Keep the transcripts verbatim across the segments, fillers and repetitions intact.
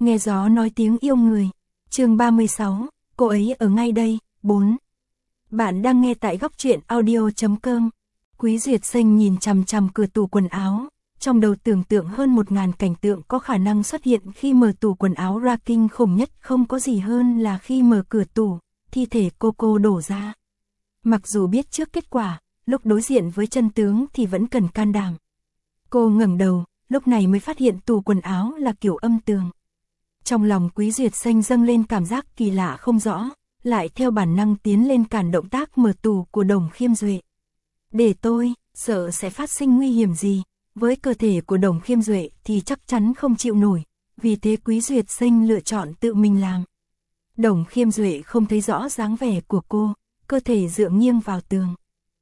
Nghe gió nói tiếng yêu người. Chương ba mươi sáu, cô ấy ở ngay đây. bốn. Bạn đang nghe tại góc truyện audio chấm com. Quý Duyệt Sinh nhìn chằm chằm cửa tủ quần áo, trong đầu tưởng tượng hơn một ngàn cảnh tượng có khả năng xuất hiện khi mở tủ quần áo ra. Kinh khủng nhất không có gì hơn là khi mở cửa tủ, thi thể Coco đổ ra. Mặc dù biết trước kết quả, lúc đối diện với chân tướng thì vẫn cần can đảm. Cô ngẩng đầu, lúc này mới phát hiện tủ quần áo là kiểu âm tường. Trong lòng Quý Duyệt Sinh dâng lên cảm giác kỳ lạ không rõ, lại theo bản năng tiến lên cản động tác mở tủ của Đồng Khiêm Duệ. Để tôi, sợ sẽ phát sinh nguy hiểm gì, với cơ thể của Đồng Khiêm Duệ thì chắc chắn không chịu nổi, vì thế Quý Duyệt Sinh lựa chọn tự mình làm. Đồng Khiêm Duệ không thấy rõ dáng vẻ của cô, cơ thể dựa nghiêng vào tường.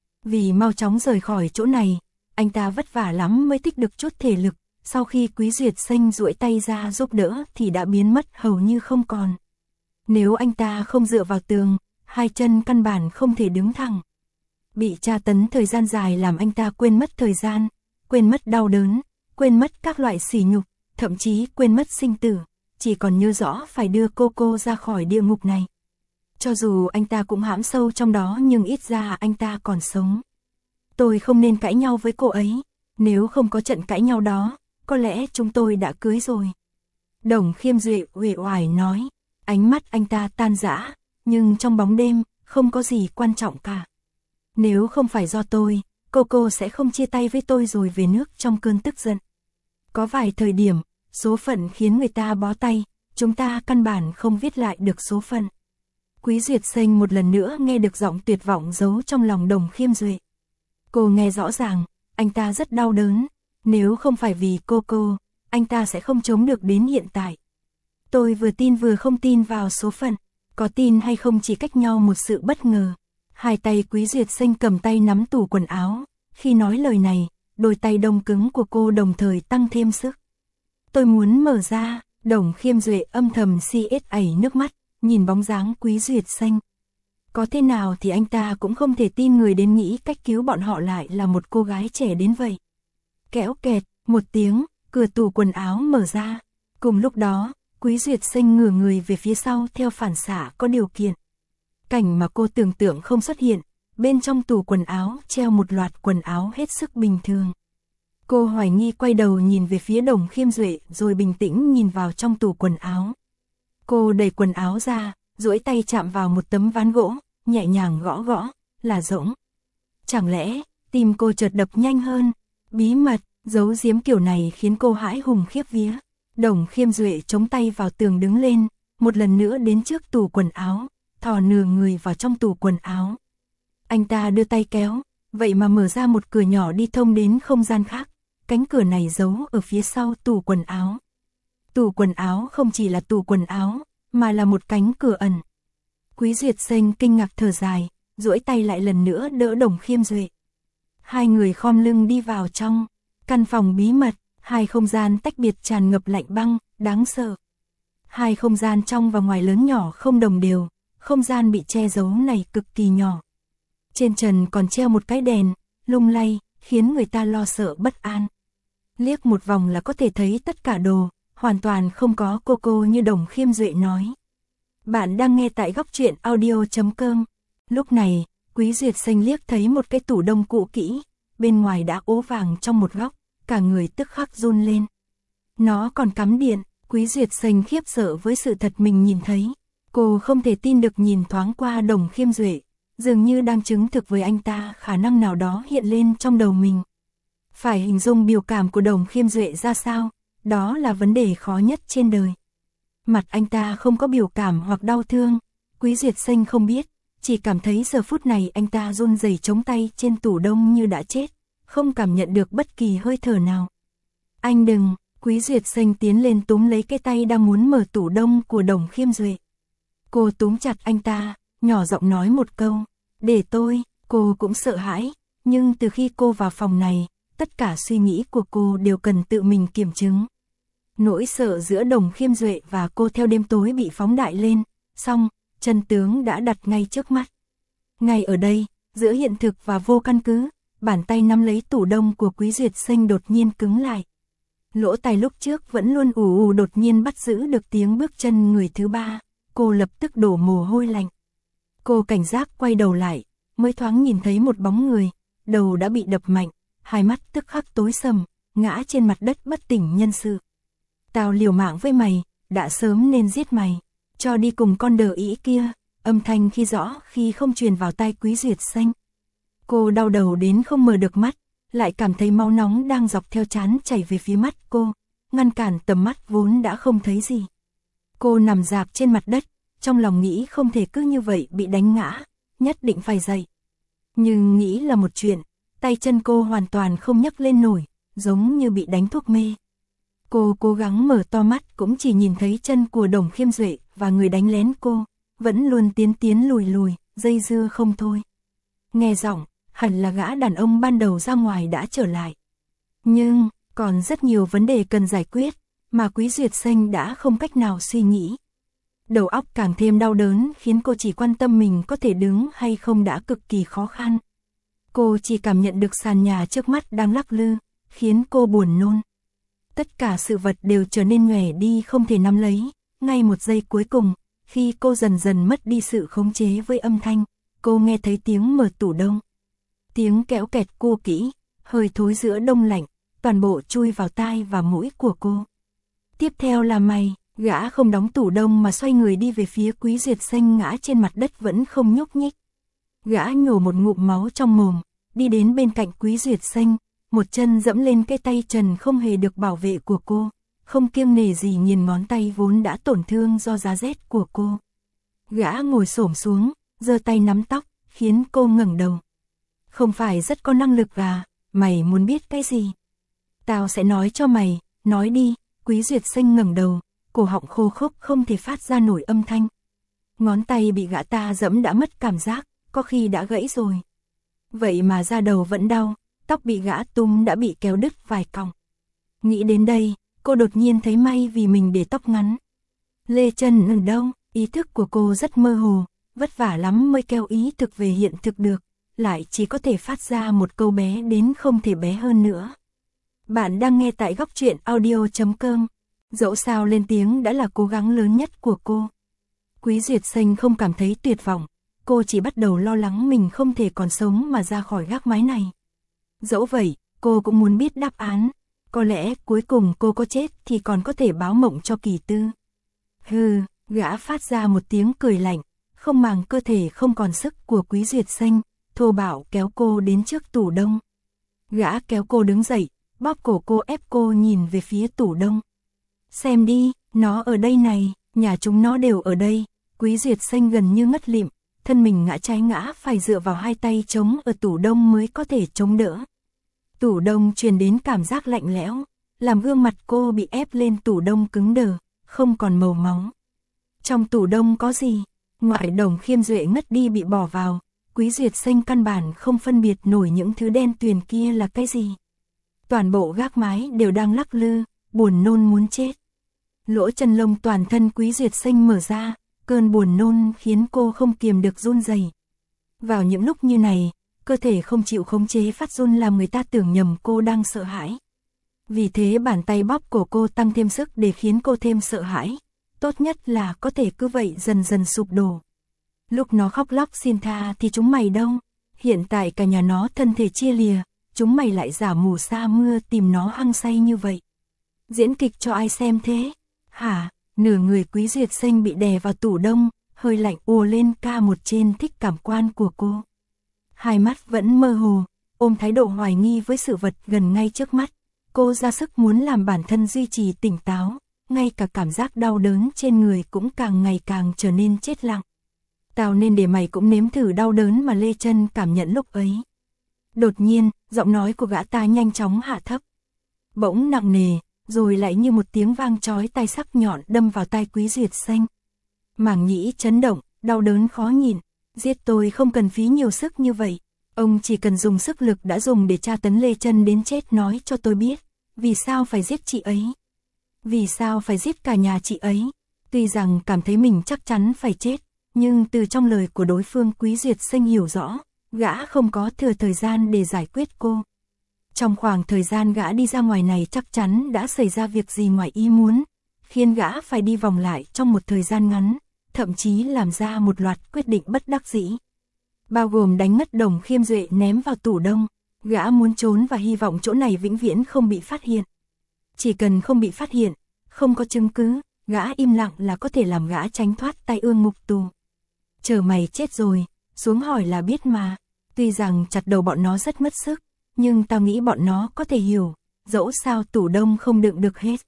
Vì mau chóng rời khỏi chỗ này, anh ta vất vả lắm mới tích được chút thể lực, sau khi Quý Duyệt Sinh duỗi tay ra giúp đỡ thì đã biến mất hầu như không còn. Nếu anh ta không dựa vào tường, hai chân căn bản không thể đứng thẳng. Bị tra tấn thời gian dài làm anh ta quên mất thời gian, quên mất đau đớn, quên mất các loại sỉ nhục, thậm chí quên mất sinh tử, chỉ còn nhớ rõ phải đưa Coco ra khỏi địa ngục này. Cho dù anh ta cũng hãm sâu trong đó nhưng ít ra anh ta còn sống. Tôi không nên cãi nhau với cô ấy, nếu không có trận cãi nhau đó, có lẽ chúng tôi đã cưới rồi. Đồng Khiêm Duệ uể oải nói, ánh mắt anh ta tan rã, nhưng trong bóng đêm, không có gì quan trọng cả. Nếu không phải do tôi, Coco sẽ không chia tay với tôi rồi về nước trong cơn tức giận. Có vài thời điểm, số phận khiến người ta bó tay, chúng ta căn bản không viết lại được số phận. Quý Duyệt Sinh một lần nữa nghe được giọng tuyệt vọng giấu trong lòng Đồng Khiêm Duệ. Cô nghe rõ ràng, anh ta rất đau đớn, nếu không phải vì Coco, anh ta sẽ không chống được đến hiện tại. Tôi vừa tin vừa không tin vào số phận, có tin hay không chỉ cách nhau một sự bất ngờ. Hai tay Quý Duyệt Sinh cầm tay nắm tủ quần áo, khi nói lời này, đôi tay đông cứng của cô đồng thời tăng thêm sức. Tôi muốn mở ra, Đồng Khiêm Duệ âm thầm si ết ẩy nước mắt, nhìn bóng dáng Quý Duyệt Sinh. Có thế nào thì anh ta cũng không thể tin người đến nghĩ cách cứu bọn họ lại là một cô gái trẻ đến vậy. Kéo kẹt, một tiếng, cửa tủ quần áo mở ra. Cùng lúc đó, Quý Duyệt Sinh ngửa người về phía sau theo phản xạ có điều kiện. Cảnh mà cô tưởng tượng không xuất hiện, bên trong tủ quần áo treo một loạt quần áo hết sức bình thường. Cô hoài nghi quay đầu nhìn về phía Đồng Khiêm Duệ rồi bình tĩnh nhìn vào trong tủ quần áo. Cô đẩy quần áo ra, duỗi tay chạm vào một tấm ván gỗ, nhẹ nhàng gõ gõ, là rỗng. Chẳng lẽ, tim cô chợt đập nhanh hơn, bí mật, giấu giếm kiểu này khiến cô hãi hùng khiếp vía. Đồng Khiêm Duệ chống tay vào tường đứng lên, một lần nữa đến trước tủ quần áo, thò nửa người vào trong tủ quần áo. Anh ta đưa tay kéo, vậy mà mở ra một cửa nhỏ đi thông đến không gian khác, cánh cửa này giấu ở phía sau tủ quần áo. Tủ quần áo không chỉ là tủ quần áo, mà là một cánh cửa ẩn. Quý Duyệt Sinh kinh ngạc thở dài, duỗi tay lại lần nữa đỡ Đồng Khiêm Duệ. Hai người khom lưng đi vào trong căn phòng bí mật, hai không gian tách biệt tràn ngập lạnh băng, đáng sợ. Hai không gian trong và ngoài lớn nhỏ không đồng đều, không gian bị che giấu này cực kỳ nhỏ. Trên trần còn treo một cái đèn, lung lay, khiến người ta lo sợ bất an. Liếc một vòng là có thể thấy tất cả đồ, hoàn toàn không có Coco như Đồng Khiêm Duệ nói. Bạn đang nghe tại góc truyện audio chấm com. Lúc này, Quý Duyệt Sinh liếc thấy một cái tủ đông cũ kỹ, bên ngoài đã ố vàng trong một góc, cả người tức khắc run lên. Nó còn cắm điện, Quý Duyệt Sinh khiếp sợ với sự thật mình nhìn thấy. Cô không thể tin được nhìn thoáng qua Đồng Khiêm Duệ, dường như đang chứng thực với anh ta khả năng nào đó hiện lên trong đầu mình. Phải hình dung biểu cảm của Đồng Khiêm Duệ ra sao, đó là vấn đề khó nhất trên đời. Mặt anh ta không có biểu cảm hoặc đau thương, Quý Duyệt Sinh không biết, chỉ cảm thấy giờ phút này anh ta run rẩy chống tay trên tủ đông như đã chết, không cảm nhận được bất kỳ hơi thở nào. Anh đừng, Quý Duyệt Sinh tiến lên túm lấy cái tay đang muốn mở tủ đông của Đồng Khiêm Duệ. Cô túm chặt anh ta, nhỏ giọng nói một câu, để tôi, cô cũng sợ hãi, nhưng từ khi cô vào phòng này, tất cả suy nghĩ của cô đều cần tự mình kiểm chứng. Nỗi sợ giữa Đồng Khiêm Duệ và cô theo đêm tối bị phóng đại lên, xong, chân tướng đã đặt ngay trước mắt. Ngay ở đây, giữa hiện thực và vô căn cứ, bàn tay nắm lấy tủ đông của Quý Duyệt Sinh đột nhiên cứng lại. Lỗ tai lúc trước vẫn luôn ù ù đột nhiên bắt giữ được tiếng bước chân người thứ ba, cô lập tức đổ mồ hôi lạnh. Cô cảnh giác quay đầu lại, mới thoáng nhìn thấy một bóng người, đầu đã bị đập mạnh, hai mắt tức khắc tối sầm, ngã trên mặt đất bất tỉnh nhân sự. Tao liều mạng với mày, đã sớm nên giết mày, cho đi cùng con đờ ĩ kia, âm thanh khi rõ khi không truyền vào tai Quý Duyệt Xanh. Cô đau đầu đến không mở được mắt, lại cảm thấy máu nóng đang dọc theo trán chảy về phía mắt cô, ngăn cản tầm mắt vốn đã không thấy gì. Cô nằm rạp trên mặt đất, trong lòng nghĩ không thể cứ như vậy bị đánh ngã, nhất định phải dậy. Nhưng nghĩ là một chuyện, tay chân cô hoàn toàn không nhấc lên nổi, giống như bị đánh thuốc mê. Cô cố gắng mở to mắt cũng chỉ nhìn thấy chân của Đồng Khiêm Duệ và người đánh lén cô, vẫn luôn tiến tiến lùi lùi, dây dưa không thôi. Nghe giọng, hẳn là gã đàn ông ban đầu ra ngoài đã trở lại. Nhưng, còn rất nhiều vấn đề cần giải quyết, mà Quý Duyệt Xanh đã không cách nào suy nghĩ. Đầu óc càng thêm đau đớn khiến cô chỉ quan tâm mình có thể đứng hay không đã cực kỳ khó khăn. Cô chỉ cảm nhận được sàn nhà trước mắt đang lắc lư, khiến cô buồn nôn. Tất cả sự vật đều trở nên nhòe đi không thể nắm lấy, ngay một giây cuối cùng, khi cô dần dần mất đi sự khống chế với âm thanh, cô nghe thấy tiếng mở tủ đông. Tiếng kéo kẹt cua kỹ, hơi thối giữa đông lạnh, toàn bộ chui vào tai và mũi của cô. Tiếp theo là mày, gã không đóng tủ đông mà xoay người đi về phía Quý Duyệt Xanh ngã trên mặt đất vẫn không nhúc nhích. Gã nhổ một ngụm máu trong mồm, đi đến bên cạnh Quý Duyệt Xanh, một chân dẫm lên cái tay trần không hề được bảo vệ của cô, không kiêng nể gì nhìn ngón tay vốn đã tổn thương do giá rét của cô. Gã ngồi xổm xuống, giơ tay nắm tóc, khiến cô ngẩng đầu. Không phải rất có năng lực à, mày muốn biết cái gì? Tao sẽ nói cho mày, nói đi. Quý Duyệt Xanh ngẩng đầu, cổ họng khô khốc không thể phát ra nổi âm thanh. Ngón tay bị gã ta dẫm đã mất cảm giác, có khi đã gãy rồi. Vậy mà da đầu vẫn đau, tóc bị gã tung đã bị kéo đứt vài cọng. Nghĩ đến đây, cô đột nhiên thấy may vì mình để tóc ngắn. Lê Chân ở đâu? Ý thức của cô rất mơ hồ, vất vả lắm mới kéo ý thực về hiện thực được, lại chỉ có thể phát ra một câu bé đến không thể bé hơn nữa. Bạn đang nghe tại góc truyện audio chấm com. Dẫu sao lên tiếng đã là cố gắng lớn nhất của cô. Quý Duyệt Xanh không cảm thấy tuyệt vọng, cô chỉ bắt đầu lo lắng mình không thể còn sống mà ra khỏi gác mái này. Dẫu vậy, cô cũng muốn biết đáp án, có lẽ cuối cùng cô có chết thì còn có thể báo mộng cho Kỳ Tư. Hừ, gã phát ra một tiếng cười lạnh, không màng cơ thể không còn sức của Quý Duyệt Xanh, thô bạo kéo cô đến trước tủ đông. Gã kéo cô đứng dậy, bóp cổ cô ép cô nhìn về phía tủ đông. Xem đi, nó ở đây này, nhà chúng nó đều ở đây. Quý Duyệt Xanh gần như ngất lịm, thân mình ngã trái ngã phải dựa vào hai tay chống ở tủ đông mới có thể chống đỡ. Tủ đông truyền đến cảm giác lạnh lẽo, làm gương mặt cô bị ép lên tủ đông cứng đờ, không còn màu máu. Trong tủ đông có gì? Ngoại Đồng Khiêm Duệ ngất đi bị bỏ vào, Quý Duyệt Xanh căn bản không phân biệt nổi những thứ đen tuyền kia là cái gì. Toàn bộ gác mái đều đang lắc lư, buồn nôn muốn chết. Lỗ chân lông toàn thân Quý Duyệt Xanh mở ra, cơn buồn nôn khiến cô không kiềm được run rẩy. Vào những lúc như này, cơ thể không chịu khống chế phát run làm người ta tưởng nhầm cô đang sợ hãi. Vì thế bàn tay bóp cổ cô tăng thêm sức để khiến cô thêm sợ hãi. Tốt nhất là có thể cứ vậy dần dần sụp đổ. Lúc nó khóc lóc xin tha thì chúng mày đâu? Hiện tại cả nhà nó thân thể chia lìa, chúng mày lại giả mù sa mưa tìm nó hăng say như vậy. Diễn kịch cho ai xem thế? Hả? Nửa người Quý Duyệt Xanh bị đè vào tủ đông, hơi lạnh ùa lên ca một trên thích cảm quan của cô. Hai mắt vẫn mơ hồ, ôm thái độ hoài nghi với sự vật gần ngay trước mắt. Cô ra sức muốn làm bản thân duy trì tỉnh táo, ngay cả cảm giác đau đớn trên người cũng càng ngày càng trở nên chết lặng. Tao nên để mày cũng nếm thử đau đớn mà Lê Chân cảm nhận lúc ấy. Đột nhiên, giọng nói của gã ta nhanh chóng hạ thấp. Bỗng nặng nề, rồi lại như một tiếng vang chói tai sắc nhọn đâm vào tai Quý Duyệt Xanh. Màng nhĩ chấn động, đau đớn khó nhịn. Giết tôi không cần phí nhiều sức như vậy. Ông chỉ cần dùng sức lực đã dùng để tra tấn Lê Chân đến chết nói cho tôi biết. Vì sao phải giết chị ấy? Vì sao phải giết cả nhà chị ấy? Tuy rằng cảm thấy mình chắc chắn phải chết, nhưng từ trong lời của đối phương Quý Duyệt Xanh hiểu rõ, gã không có thừa thời gian để giải quyết cô. Trong khoảng thời gian gã đi ra ngoài này chắc chắn đã xảy ra việc gì ngoài ý muốn, khiến gã phải đi vòng lại trong một thời gian ngắn, thậm chí làm ra một loạt quyết định bất đắc dĩ. Bao gồm đánh ngất Đồng Khiêm Duệ ném vào tủ đông, gã muốn trốn và hy vọng chỗ này vĩnh viễn không bị phát hiện. Chỉ cần không bị phát hiện, không có chứng cứ, gã im lặng là có thể làm gã tránh thoát tai ương ngục tù. Chờ mày chết rồi, xuống hỏi là biết mà. Tuy rằng chặt đầu bọn nó rất mất sức, nhưng tao nghĩ bọn nó có thể hiểu, dẫu sao tủ đông không đựng được hết.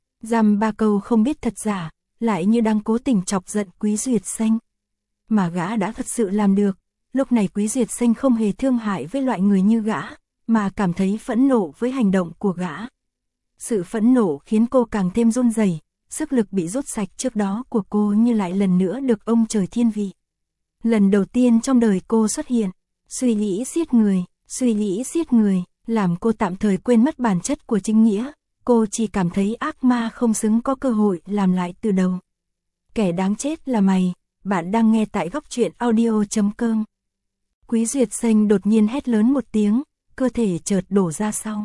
Dăm ba câu không biết thật giả, lại như đang cố tình chọc giận Quý Duyệt Xanh. Mà gã đã thật sự làm được, lúc này Quý Duyệt Xanh không hề thương hại với loại người như gã, mà cảm thấy phẫn nộ với hành động của gã. Sự phẫn nộ khiến cô càng thêm run rẩy, sức lực bị rút sạch trước đó của cô như lại lần nữa được ông trời thiên vị. Lần đầu tiên trong đời cô xuất hiện, suy nghĩ giết người, suy nghĩ giết người, làm cô tạm thời quên mất bản chất của chính nghĩa, cô chỉ cảm thấy ác ma không xứng có cơ hội làm lại từ đầu. Kẻ đáng chết là mày, bạn đang nghe tại góc truyện audio chấm com. Quý Duyệt Xanh đột nhiên hét lớn một tiếng, cơ thể chợt đổ ra sau.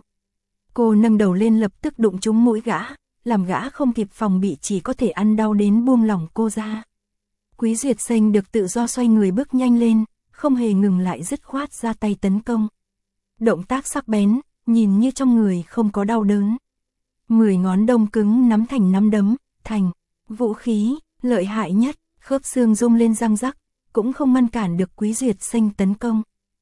Cô nâng đầu lên lập tức đụng trúng mũi gã, làm gã không kịp phòng bị chỉ có thể ăn đau đến buông lỏng cô ra. Quý Duyệt Xanh được tự do xoay người bước nhanh lên, không hề ngừng lại dứt khoát ra tay tấn công. Động tác sắc bén, nhìn như trong người không có đau đớn. Mười ngón đông cứng nắm thành nắm đấm, thành vũ khí lợi hại nhất, khớp xương rung lên răng rắc, cũng không ngăn cản được Quý Duyệt Xanh tấn công.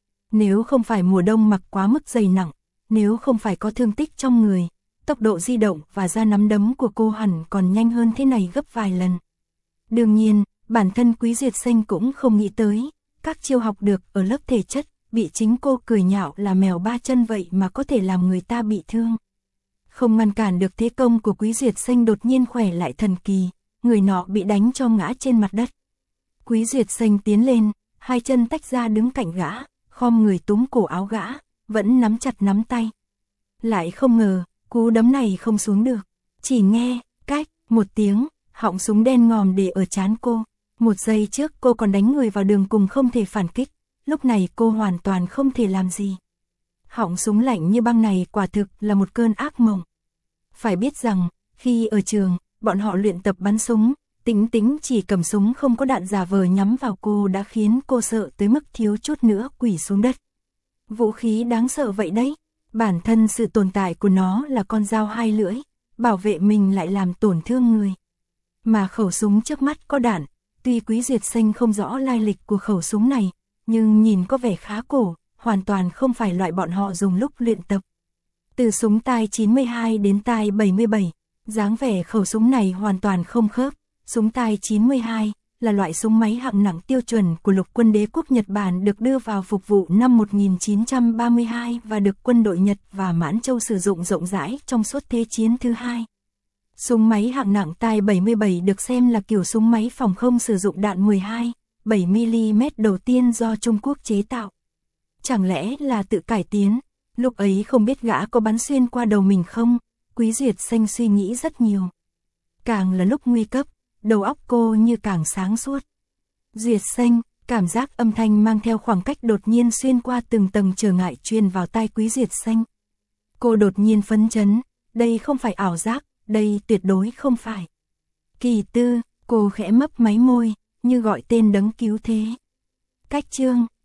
Nếu không phải mùa đông mặc quá mức dày nặng, nếu không phải có thương tích trong người, tốc độ di động và ra nắm đấm của cô hẳn còn nhanh hơn thế này gấp vài lần. Đương nhiên, bản thân Quý Duyệt Xanh cũng không nghĩ tới, các chiêu học được ở lớp thể chất, bị chính cô cười nhạo là mèo ba chân vậy mà có thể làm người ta bị thương. Không ngăn cản được thế công của Quý Duyệt Xanh đột nhiên khỏe lại thần kỳ, người nọ bị đánh cho ngã trên mặt đất. Quý Duyệt Xanh tiến lên, hai chân tách ra đứng cạnh gã, khom người túm cổ áo gã, vẫn nắm chặt nắm tay. Lại không ngờ, cú đấm này không xuống được, chỉ nghe, cách, một tiếng, họng súng đen ngòm để ở trán cô. Một giây trước cô còn đánh người vào đường cùng không thể phản kích, lúc này cô hoàn toàn không thể làm gì. Họng súng lạnh như băng này quả thực là một cơn ác mộng. Phải biết rằng, khi ở trường, bọn họ luyện tập bắn súng, Tính Tính chỉ cầm súng không có đạn giả vờ nhắm vào cô đã khiến cô sợ tới mức thiếu chút nữa quỳ xuống đất. Vũ khí đáng sợ vậy đấy, bản thân sự tồn tại của nó là con dao hai lưỡi, bảo vệ mình lại làm tổn thương người. Mà khẩu súng trước mắt có đạn, tuy Quý Duyệt Xanh không rõ lai lịch của khẩu súng này, nhưng nhìn có vẻ khá cổ, hoàn toàn không phải loại bọn họ dùng lúc luyện tập. Từ súng tai chín mươi hai đến tai bảy mươi bảy, dáng vẻ khẩu súng này hoàn toàn không khớp. Súng tai chín mươi hai là loại súng máy hạng nặng tiêu chuẩn của lục quân đế quốc Nhật Bản được đưa vào phục vụ năm một nghìn chín trăm ba mươi hai và được quân đội Nhật và Mãn Châu sử dụng rộng rãi trong suốt Thế chiến thứ hai. Súng máy hạng nặng tai bảy mươi bảy được xem là kiểu súng máy phòng không sử dụng đạn mười hai, bảy mi li mét đầu tiên do Trung Quốc chế tạo. Chẳng lẽ là tự cải tiến? Lúc ấy không biết gã có bắn xuyên qua đầu mình không? Quý Duyệt Xanh suy nghĩ rất nhiều. Càng là lúc nguy cấp, đầu óc cô như càng sáng suốt. Duyệt Xanh, cảm giác âm thanh mang theo khoảng cách đột nhiên xuyên qua từng tầng trở ngại truyền vào tai Quý Duyệt Xanh. Cô đột nhiên phấn chấn, đây không phải ảo giác, đây tuyệt đối không phải. Kỳ Tư, cô khẽ mấp máy môi, như gọi tên đấng cứu thế. Cách chương,